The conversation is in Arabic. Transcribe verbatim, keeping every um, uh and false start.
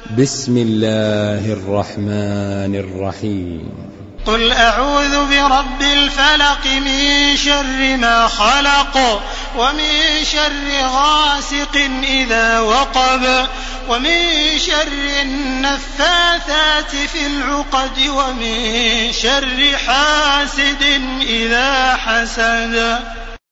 بسم الله الرحمن الرحيم. قل أعوذ برب الفلق من شر ما خلق ومن شر غاسق إذا وقب ومن شر النفاثات في العقد ومن شر حاسد إذا حسد.